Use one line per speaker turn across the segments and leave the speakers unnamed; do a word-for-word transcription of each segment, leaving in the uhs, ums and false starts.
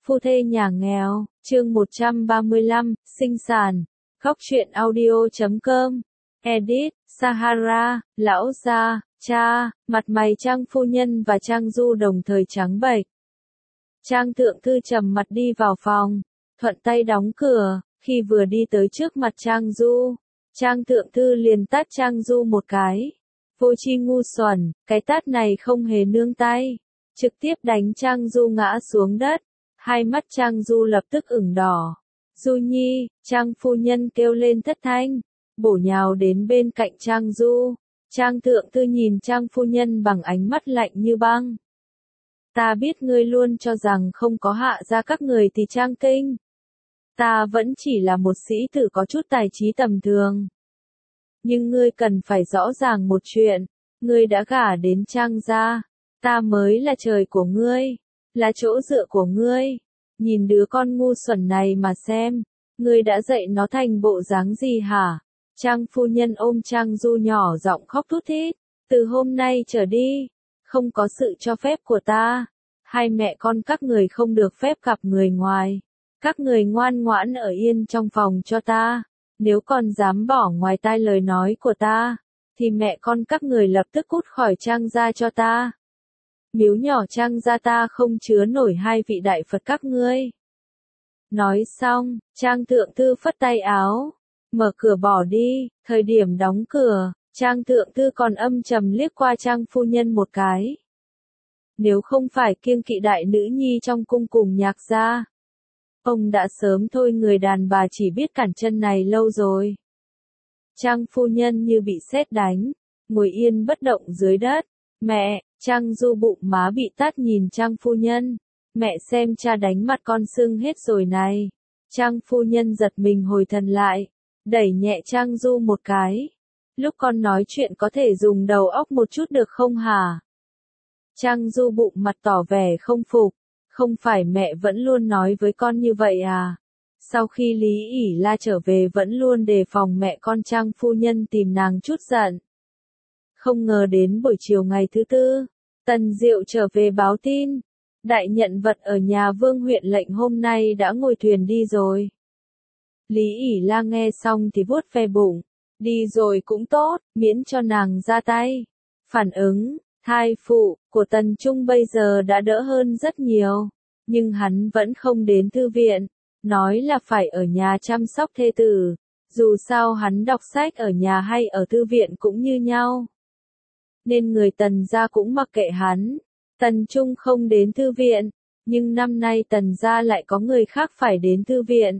Phu thê nhà nghèo, chương một trăm ba mươi lăm, sinh sản. Góc truyện audio chấm com. Edit, Sahara, lão gia, cha, mặt mày Trang phu nhân và Trang Du đồng thời trắng bệch. Trang thượng thư trầm mặt đi vào phòng, thuận tay đóng cửa, khi vừa đi tới trước mặt Trang Du, Trang thượng thư liền tát Trang Du một cái. Vô tri ngu xuẩn, cái tát này không hề nương tay, trực tiếp đánh Trang Du ngã xuống đất. Hai mắt Trang Du lập tức ửng đỏ. Du Nhi, Trang phu nhân kêu lên thất thanh, bổ nhào đến bên cạnh Trang Du. Trang thượng thư nhìn Trang phu nhân bằng ánh mắt lạnh như băng. Ta biết ngươi luôn cho rằng không có hạ ra các người thì Trang kinh. Ta vẫn chỉ là một sĩ tử có chút tài trí tầm thường. Nhưng ngươi cần phải rõ ràng một chuyện, ngươi đã gả đến Trang gia, ta mới là trời của ngươi, là chỗ dựa của ngươi. Nhìn đứa con ngu xuẩn này mà xem, ngươi đã dạy nó thành bộ dáng gì hả? Trang phu nhân ôm Trang Du nhỏ giọng khóc thút thít, từ hôm nay trở đi, không có sự cho phép của ta, hai mẹ con các người không được phép gặp người ngoài, các người ngoan ngoãn ở yên trong phòng cho ta, nếu còn dám bỏ ngoài tai lời nói của ta, thì mẹ con các người lập tức cút khỏi Trang gia cho ta. Miếu nhỏ Trang gia ta không chứa nổi hai vị đại Phật các ngươi. Nói xong, Trang thượng thư phất tay áo, mở cửa bỏ đi. Thời điểm đóng cửa, Trang thượng thư còn âm trầm liếc qua Trang phu nhân một cái. Nếu không phải kiêng kỵ đại nữ nhi trong cung cùng nhạc gia, ông đã sớm thôi người đàn bà chỉ biết cản chân này lâu rồi. Trang phu nhân như bị sét đánh, ngồi yên bất động dưới đất. Mẹ, Trang Du bụng má bị tát nhìn Trang phu nhân. Mẹ xem cha đánh mặt con sưng hết rồi này. Trang phu nhân giật mình hồi thần lại, đẩy nhẹ Trang Du một cái. Lúc con nói chuyện có thể dùng đầu óc một chút được không hả? Trang Du bụng mặt tỏ vẻ không phục. Không phải mẹ vẫn luôn nói với con như vậy à? Sau khi Lý ỉ La trở về vẫn luôn đề phòng mẹ con. Trang phu nhân tìm nàng chút giận. Không ngờ đến buổi chiều ngày thứ tư, Tần Diệu trở về báo tin. Đại nhận vật ở nhà Vương huyện lệnh hôm nay đã ngồi thuyền đi rồi. Lý ỉ La nghe xong thì vuốt ve bụng. Đi rồi cũng tốt, miễn cho nàng ra tay. Phản ứng, thai phụ, của Tần Trung bây giờ đã đỡ hơn rất nhiều. Nhưng hắn vẫn không đến thư viện. Nói là phải ở nhà chăm sóc thê tử. Dù sao hắn đọc sách ở nhà hay ở thư viện cũng như nhau. Nên người Tần gia cũng mặc kệ hắn. Tần Trung không đến thư viện, nhưng năm nay Tần gia lại có người khác phải đến thư viện.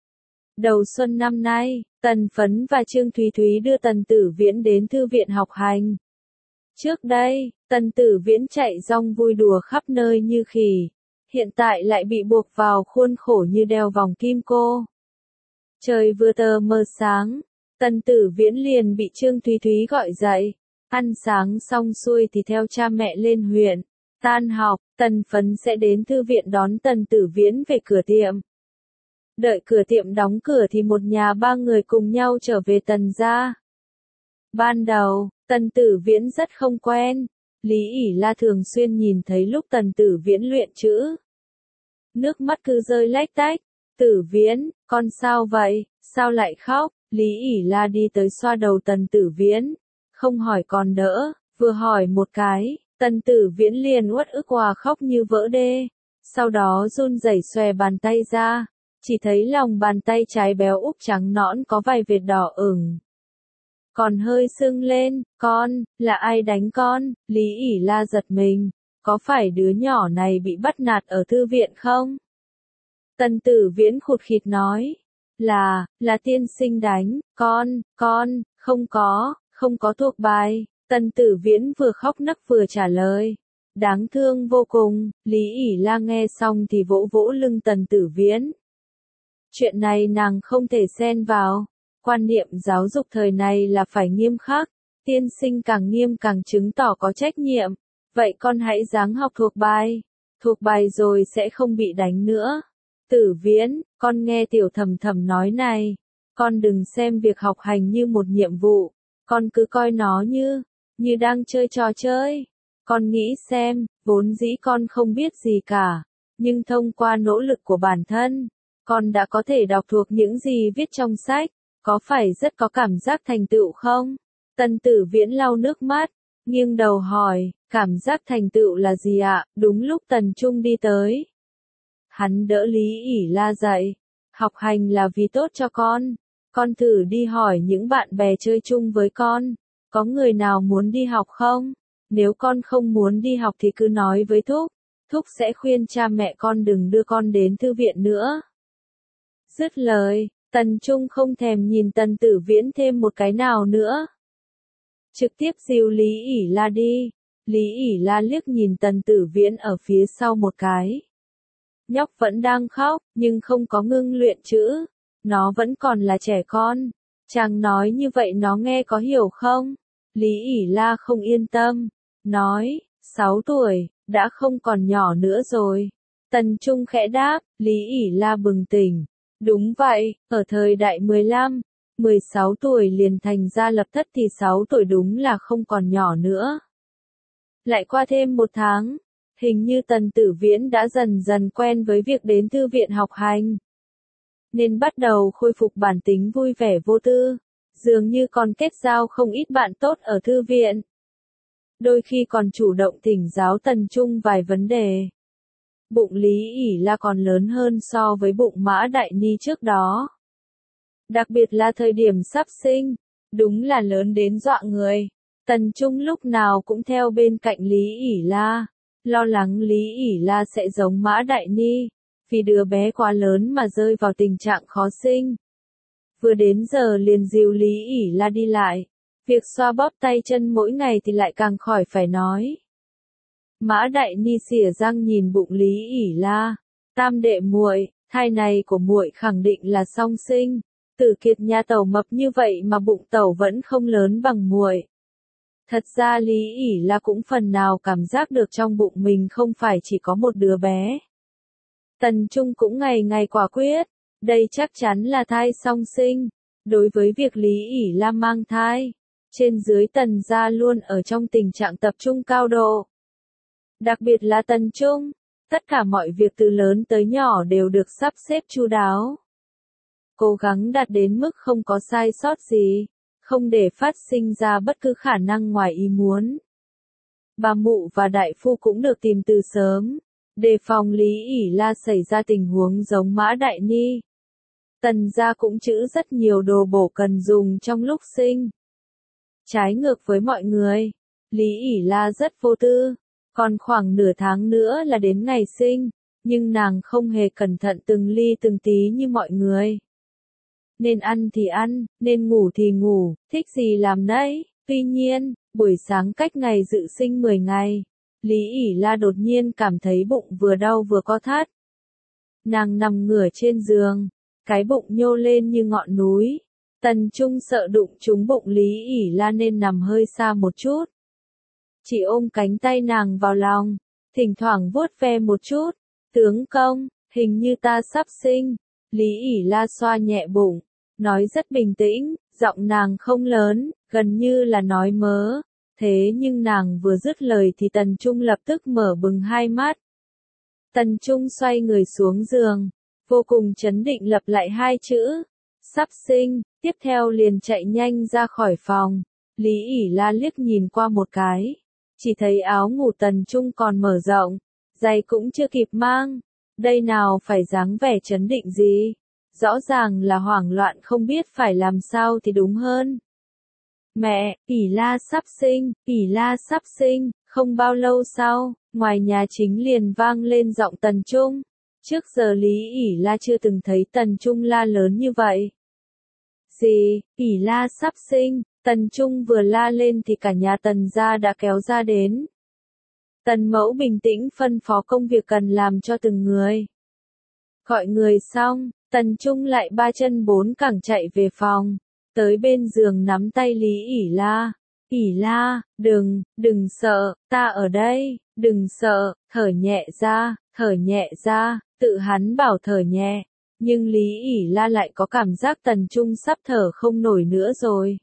Đầu xuân năm nay, Tần Phấn và Trương Thúy Thúy đưa Tần Tử Viễn đến thư viện học hành. Trước đây, Tần Tử Viễn chạy rong vui đùa khắp nơi như khỉ, hiện tại lại bị buộc vào khuôn khổ như đeo vòng kim cô. Trời vừa tờ mờ sáng, Tần Tử Viễn liền bị Trương Thúy Thúy gọi dậy. Ăn sáng xong xuôi thì theo cha mẹ lên huyện. Tan học, Tần Phấn sẽ đến thư viện đón Tần Tử Viễn về cửa tiệm. Đợi cửa tiệm đóng cửa thì một nhà ba người cùng nhau trở về Tần gia. Ban đầu, Tần Tử Viễn rất không quen. Lý ỉ La thường xuyên nhìn thấy lúc Tần Tử Viễn luyện chữ. Nước mắt cứ rơi lách tách. Tử Viễn, con sao vậy, sao lại khóc? Lý ỉ La đi tới xoa đầu Tần Tử Viễn. Không hỏi còn đỡ, vừa hỏi một cái, Tần Tử Viễn liền uất ức òa khóc như vỡ đê. Sau đó run rẩy xòe bàn tay ra, chỉ thấy lòng bàn tay trái béo úp trắng nõn có vài vệt đỏ ửng. Còn hơi sưng lên. Con, là ai đánh con? Lý ỉ La giật mình, có phải đứa nhỏ này bị bắt nạt ở thư viện không? Tần Tử Viễn khụt khịt nói, là, là tiên sinh đánh, con, con, không có. Không có thuộc bài. Tần Tử Viễn vừa khóc nấc vừa trả lời. Đáng thương vô cùng. Lý ỉ La nghe xong thì vỗ vỗ lưng Tần Tử Viễn. Chuyện này nàng không thể xen vào. Quan niệm giáo dục thời này là phải nghiêm khắc. Tiên sinh càng nghiêm càng chứng tỏ có trách nhiệm. Vậy con hãy ráng học thuộc bài. Thuộc bài rồi sẽ không bị đánh nữa. Tử Viễn, con nghe Tiểu Thầm Thầm nói này. Con đừng xem việc học hành như một nhiệm vụ. Con cứ coi nó như, như đang chơi trò chơi. Con nghĩ xem, vốn dĩ con không biết gì cả. nhưng thông qua nỗ lực của bản thân, con đã có thể đọc thuộc những gì viết trong sách, có phải rất có cảm giác thành tựu không? Tần Tử Viễn lau nước mắt, nghiêng đầu hỏi, cảm giác thành tựu là gì ạ? Đúng lúc Tần Trung đi tới. Hắn đỡ Lý ỉ La dậy, học hành là vì tốt cho con, con thử đi hỏi những bạn bè chơi chung với con, có người nào muốn đi học không? Nếu con không muốn đi học thì cứ nói với Thúc, Thúc sẽ khuyên cha mẹ con đừng đưa con đến thư viện nữa. Dứt lời, Tần Trung không thèm nhìn Tần Tử Viễn thêm một cái nào nữa. Trực tiếp dìu Lý ỉ La đi. Lý ỉ La liếc nhìn Tần Tử Viễn ở phía sau một cái. Nhóc vẫn đang khóc, nhưng không có ngưng luyện chữ. Nó vẫn còn là trẻ con. Chàng nói như vậy nó nghe có hiểu không? Lý ỉ La không yên tâm. Nói, sáu tuổi, đã không còn nhỏ nữa rồi. Tần Trung khẽ đáp, Lý ỉ La bừng tỉnh. Đúng vậy, ở thời đại mười lăm, mười sáu tuổi liền thành gia lập thất thì sáu tuổi đúng là không còn nhỏ nữa. Lại qua thêm một tháng, hình như Tần Tử Viễn đã dần dần quen với việc đến thư viện học hành. Nên bắt đầu khôi phục bản tính vui vẻ vô tư, dường như còn kết giao không ít bạn tốt ở thư viện. Đôi khi còn chủ động thỉnh giáo Tần Trung vài vấn đề. Bụng Lý ỉ La còn lớn hơn so với bụng Mã Đại Ni trước đó. Đặc biệt là thời điểm sắp sinh, đúng là lớn đến dọa người. Tần Trung lúc nào cũng theo bên cạnh Lý ỉ La, lo lắng Lý ỉ La sẽ giống Mã Đại Ni, vì đứa bé quá lớn mà rơi vào tình trạng khó sinh. Vừa đến giờ liền dìu Lý ỉ La đi lại, việc xoa bóp tay chân mỗi ngày thì lại càng khỏi phải nói. Mã Đại Ni xỉa răng nhìn bụng Lý ỉ La, tam đệ muội, thai này của muội khẳng định là song sinh. Tử Kiệt nhà tẩu mập như vậy mà bụng tẩu vẫn không lớn bằng muội. Thật ra Lý ỉ La cũng phần nào cảm giác được trong bụng mình không phải chỉ có một đứa bé. Tần Trung cũng ngày ngày quả quyết, đây chắc chắn là thai song sinh. Đối với việc Lý ỉ La mang thai, trên dưới Tần gia luôn ở trong tình trạng tập trung cao độ. Đặc biệt là Tần Trung, tất cả mọi việc từ lớn tới nhỏ đều được sắp xếp chu đáo. Cố gắng đạt đến mức không có sai sót gì, không để phát sinh ra bất cứ khả năng ngoài ý muốn. Bà mụ và đại phu cũng được tìm từ sớm, đề phòng Lý ỉ La xảy ra tình huống giống Mã Đại Ni. Tần gia cũng trữ rất nhiều đồ bổ cần dùng trong lúc sinh. Trái ngược với mọi người, Lý ỉ La rất vô tư, còn khoảng nửa tháng nữa là đến ngày sinh, nhưng nàng không hề cẩn thận từng ly từng tí như mọi người. Nên ăn thì ăn, nên ngủ thì ngủ, thích gì làm nấy. Tuy nhiên, buổi sáng cách ngày dự sinh mười ngày, Lý ỉ La đột nhiên cảm thấy bụng vừa đau vừa co thắt. Nàng nằm ngửa trên giường, cái bụng nhô lên như ngọn núi. Tần Trung sợ đụng trúng bụng Lý ỉ La nên nằm hơi xa một chút. Chỉ ôm cánh tay nàng vào lòng, thỉnh thoảng vuốt ve một chút. Tướng công, hình như ta sắp sinh. Lý ỉ La xoa nhẹ bụng, nói rất bình tĩnh, giọng nàng không lớn, gần như là nói mớ. Thế nhưng nàng vừa dứt lời thì Tần Trung lập tức mở bừng hai mắt. Tần Trung xoay người xuống giường, vô cùng trấn định lặp lại hai chữ, sắp sinh, tiếp theo liền chạy nhanh ra khỏi phòng. Lý ỉ La liếc nhìn qua một cái, chỉ thấy áo ngủ Tần Trung còn mở rộng, giày cũng chưa kịp mang. Đây nào phải dáng vẻ trấn định gì, rõ ràng là hoảng loạn không biết phải làm sao thì đúng hơn. Mẹ, ỉ La sắp sinh, ỉ La sắp sinh. Không bao lâu sau, ngoài nhà chính liền vang lên giọng Tần Trung. Trước giờ Lý ỉ La chưa từng thấy Tần Trung la lớn như vậy. Gì, ỉ La sắp sinh? Tần Trung vừa la lên thì cả nhà Tần gia đã kéo ra đến. Tần mẫu bình tĩnh phân phó công việc cần làm cho từng người. Gọi người xong, Tần Trung lại ba chân bốn cẳng chạy về phòng, tới bên giường nắm tay Lý ỉ La. ỉ La, đừng, đừng sợ, ta ở đây, đừng sợ, thở nhẹ ra, thở nhẹ ra, tự hắn bảo thở nhẹ. Nhưng Lý ỉ La lại có cảm giác Tần Trung sắp thở không nổi nữa rồi.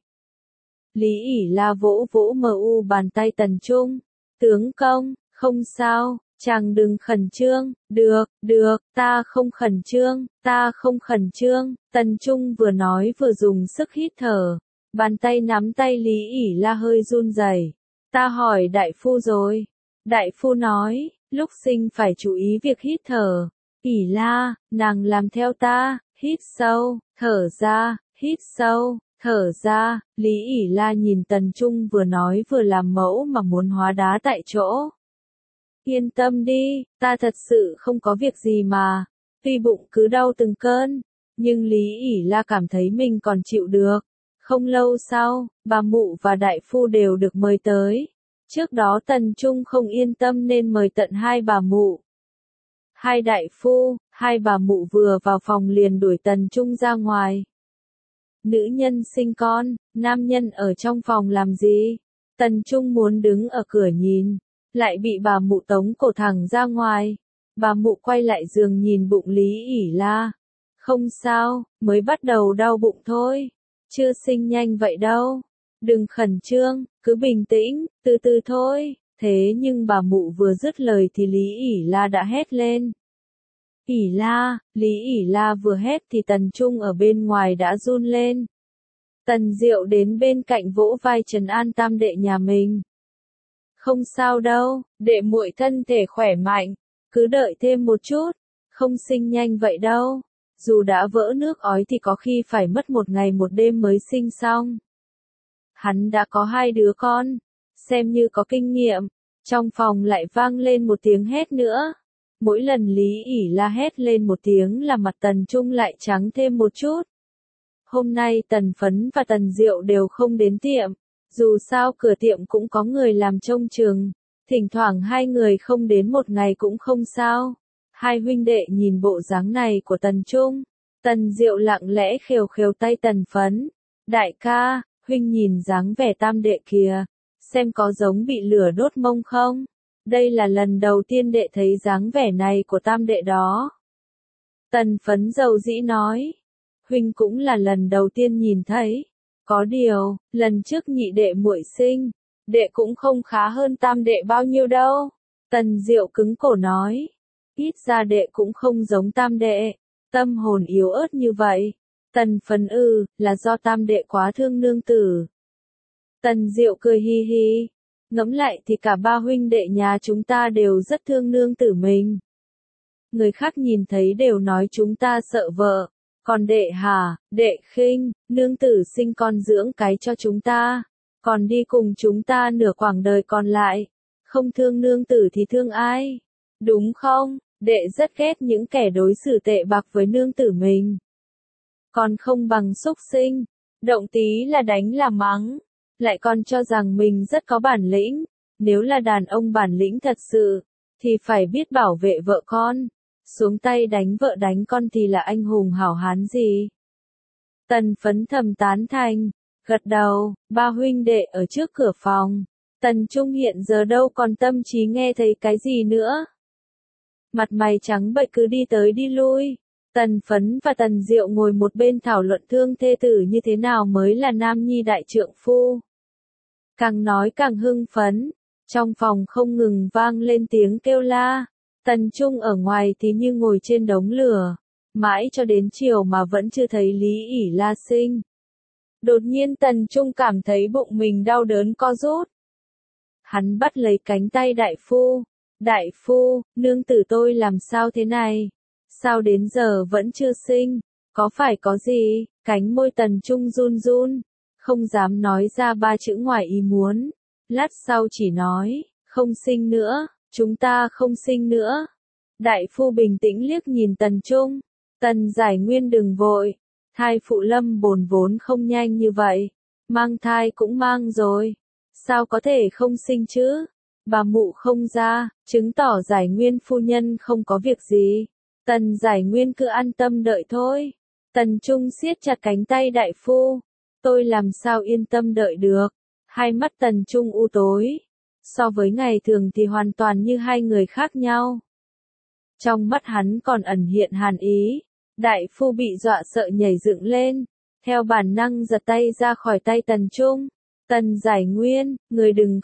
Lý ỉ La vỗ vỗ mờ u bàn tay Tần Trung, tướng công, không sao, Chàng đừng khẩn trương, được, được, ta không khẩn trương, ta không khẩn trương, Tần Trung vừa nói vừa dùng sức hít thở, bàn tay nắm tay Lý ỉ La hơi run rẩy. Ta hỏi đại phu rồi. Đại phu nói, lúc sinh phải chú ý việc hít thở. ỉ La, nàng làm theo ta, hít sâu, thở ra, hít sâu, thở ra, Lý ỉ La nhìn Tần Trung vừa nói vừa làm mẫu mà muốn hóa đá tại chỗ. Yên tâm đi, ta thật sự không có việc gì mà, tuy bụng cứ đau từng cơn, nhưng Lý ỉ La cảm thấy mình còn chịu được. Không lâu sau, bà mụ và đại phu đều được mời tới. Trước đó Tần Trung không yên tâm nên mời tận hai bà mụ. Hai đại phu, hai bà mụ vừa vào phòng liền đuổi Tần Trung ra ngoài. Nữ nhân sinh con, nam nhân ở trong phòng làm gì? Tần Trung muốn đứng ở cửa nhìn, lại bị bà mụ tống cổ thẳng ra ngoài. Bà mụ quay lại giường nhìn bụng Lý ỉ La. Không sao, mới bắt đầu đau bụng thôi. Chưa sinh nhanh vậy đâu. Đừng khẩn trương, cứ bình tĩnh, từ từ thôi. Thế nhưng bà mụ vừa dứt lời thì Lý ỉ La đã hét lên. ỉ La, Lý ỉ La vừa hét thì Tần Trung ở bên ngoài đã run lên. Tần Diệu đến bên cạnh vỗ vai trấn an tam đệ nhà mình. Không sao đâu, đệ muội thân thể khỏe mạnh, cứ đợi thêm một chút, không sinh nhanh vậy đâu. Dù đã vỡ nước ói thì có khi phải mất một ngày một đêm mới sinh xong. Hắn đã có hai đứa con, xem như có kinh nghiệm. Trong phòng lại vang lên một tiếng hét nữa. Mỗi lần Lý ỉ La hét lên một tiếng là mặt Tần Trung lại trắng thêm một chút. Hôm nay Tần Phấn và Tần Diệu đều không đến tiệm. Dù sao cửa tiệm cũng có người làm trông chừng. Thỉnh thoảng hai người không đến một ngày cũng không sao. Hai huynh đệ nhìn bộ dáng này của Tần Trung. Tần Diệu lặng lẽ khều khều tay Tần Phấn. Đại ca, huynh nhìn dáng vẻ tam đệ kìa. Xem có giống bị lửa đốt mông không? Đây là lần đầu tiên đệ thấy dáng vẻ này của tam đệ đó. Tần Phấn dầu dĩ nói. Huynh cũng là lần đầu tiên nhìn thấy. Có điều, lần trước nhị đệ muội sinh, đệ cũng không khá hơn tam đệ bao nhiêu đâu. Tần Diệu cứng cổ nói. Ít ra đệ cũng không giống tam đệ. Tâm hồn yếu ớt như vậy. Tần Phấn ư, là do tam đệ quá thương nương tử. Tần Diệu cười hi hi. Ngẫm lại thì cả ba huynh đệ nhà chúng ta đều rất thương nương tử mình. Người khác nhìn thấy đều nói chúng ta sợ vợ. Còn đệ hả, đệ khinh, nương tử sinh con dưỡng cái cho chúng ta. Còn đi cùng chúng ta nửa quãng đời còn lại. Không thương nương tử thì thương ai? Đúng không? Đệ rất ghét những kẻ đối xử tệ bạc với nương tử mình. Còn không bằng xúc sinh. Động tí là đánh là mắng. Lại còn cho rằng mình rất có bản lĩnh. Nếu là đàn ông bản lĩnh thật sự, thì phải biết bảo vệ vợ con. Xuống tay đánh vợ đánh con thì là anh hùng hảo hán gì. Tần Phấn thầm tán thành, gật đầu, ba huynh đệ ở trước cửa phòng. Tần Trung hiện giờ đâu còn tâm trí nghe thấy cái gì nữa. Mặt mày trắng bệch cứ đi tới đi lui. Tần Phấn và Tần Diệu ngồi một bên thảo luận thương thê tử như thế nào mới là nam nhi đại trượng phu. Càng nói càng hưng phấn, trong phòng không ngừng vang lên tiếng kêu la. Tần Trung ở ngoài thì như ngồi trên đống lửa, mãi cho đến chiều mà vẫn chưa thấy Lý ỉ La sinh. Đột nhiên Tần Trung cảm thấy bụng mình đau đớn co rút. Hắn bắt lấy cánh tay đại phu. Đại phu, nương tử tôi làm sao thế này? Sao đến giờ vẫn chưa sinh? Có phải có gì? Cánh môi Tần Trung run run, không dám nói ra ba chữ ngoài ý muốn. Lát sau chỉ nói, không sinh nữa, chúng ta không sinh nữa. Đại phu bình tĩnh liếc nhìn Tần Trung. Tần Giải Nguyên đừng vội. Thai phụ lâm bồn vốn không nhanh như vậy. Mang thai cũng mang rồi. Sao có thể không sinh chứ? Bà mụ không ra, chứng tỏ Giải Nguyên phu nhân không có việc gì. Tần Giải Nguyên cứ an tâm đợi thôi. Tần Trung siết chặt cánh tay đại phu. Tôi làm sao yên tâm đợi được. Hai mắt Tần Trung u tối. So với ngày thường thì hoàn toàn như hai người khác nhau. Trong mắt hắn còn ẩn hiện hàn ý. Đại phu bị dọa sợ nhảy dựng lên. Theo bản năng giật tay ra khỏi tay Tần Trung. Tần Giải Nguyên, người đừng gấp,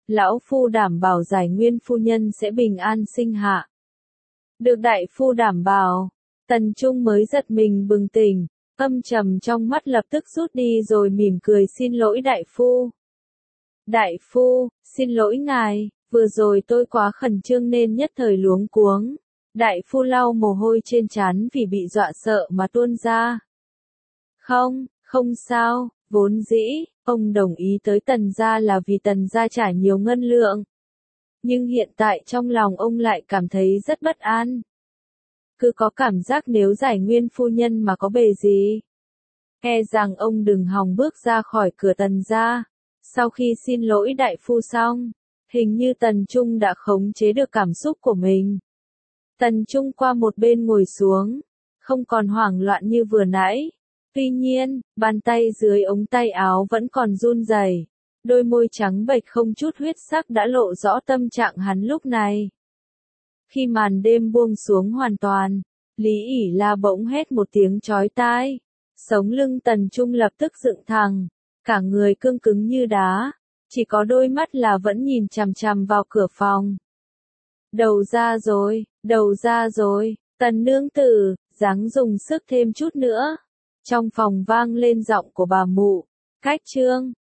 lão phu đảm bảo Giải Nguyên phu nhân sẽ bình an sinh hạ. Được đại phu đảm bảo, Tần Trung mới giật mình bừng tỉnh, âm trầm trong mắt lập tức rút đi rồi mỉm cười xin lỗi đại phu. Đại phu, xin lỗi ngài, vừa rồi tôi quá khẩn trương nên nhất thời luống cuống. Đại phu lau mồ hôi trên trán vì bị dọa sợ mà tuôn ra. Không, không sao, vốn dĩ, ông đồng ý tới Tần gia là vì Tần gia trả nhiều ngân lượng. Nhưng hiện tại trong lòng ông lại cảm thấy rất bất an. Cứ có cảm giác nếu Giải Nguyên phu nhân mà có bề gì, e rằng ông đừng hòng bước ra khỏi cửa Tần gia. Sau khi xin lỗi đại phu xong, hình như Tần Trung đã khống chế được cảm xúc của mình. Tần Trung qua một bên ngồi xuống, không còn hoảng loạn như vừa nãy. Tuy nhiên, bàn tay dưới ống tay áo vẫn còn run rẩy, đôi môi trắng bệch không chút huyết sắc đã lộ rõ tâm trạng hắn lúc này. Khi màn đêm buông xuống hoàn toàn, Lý ỉ La bỗng hét một tiếng chói tai. Sống lưng Tần Trung lập tức dựng thẳng, cả người cương cứng như đá, chỉ có đôi mắt là vẫn nhìn chằm chằm vào cửa phòng. Đầu ra rồi, đầu ra rồi, Tần nương tử, ráng dùng sức thêm chút nữa. Trong phòng vang lên giọng của bà mụ, cách trương,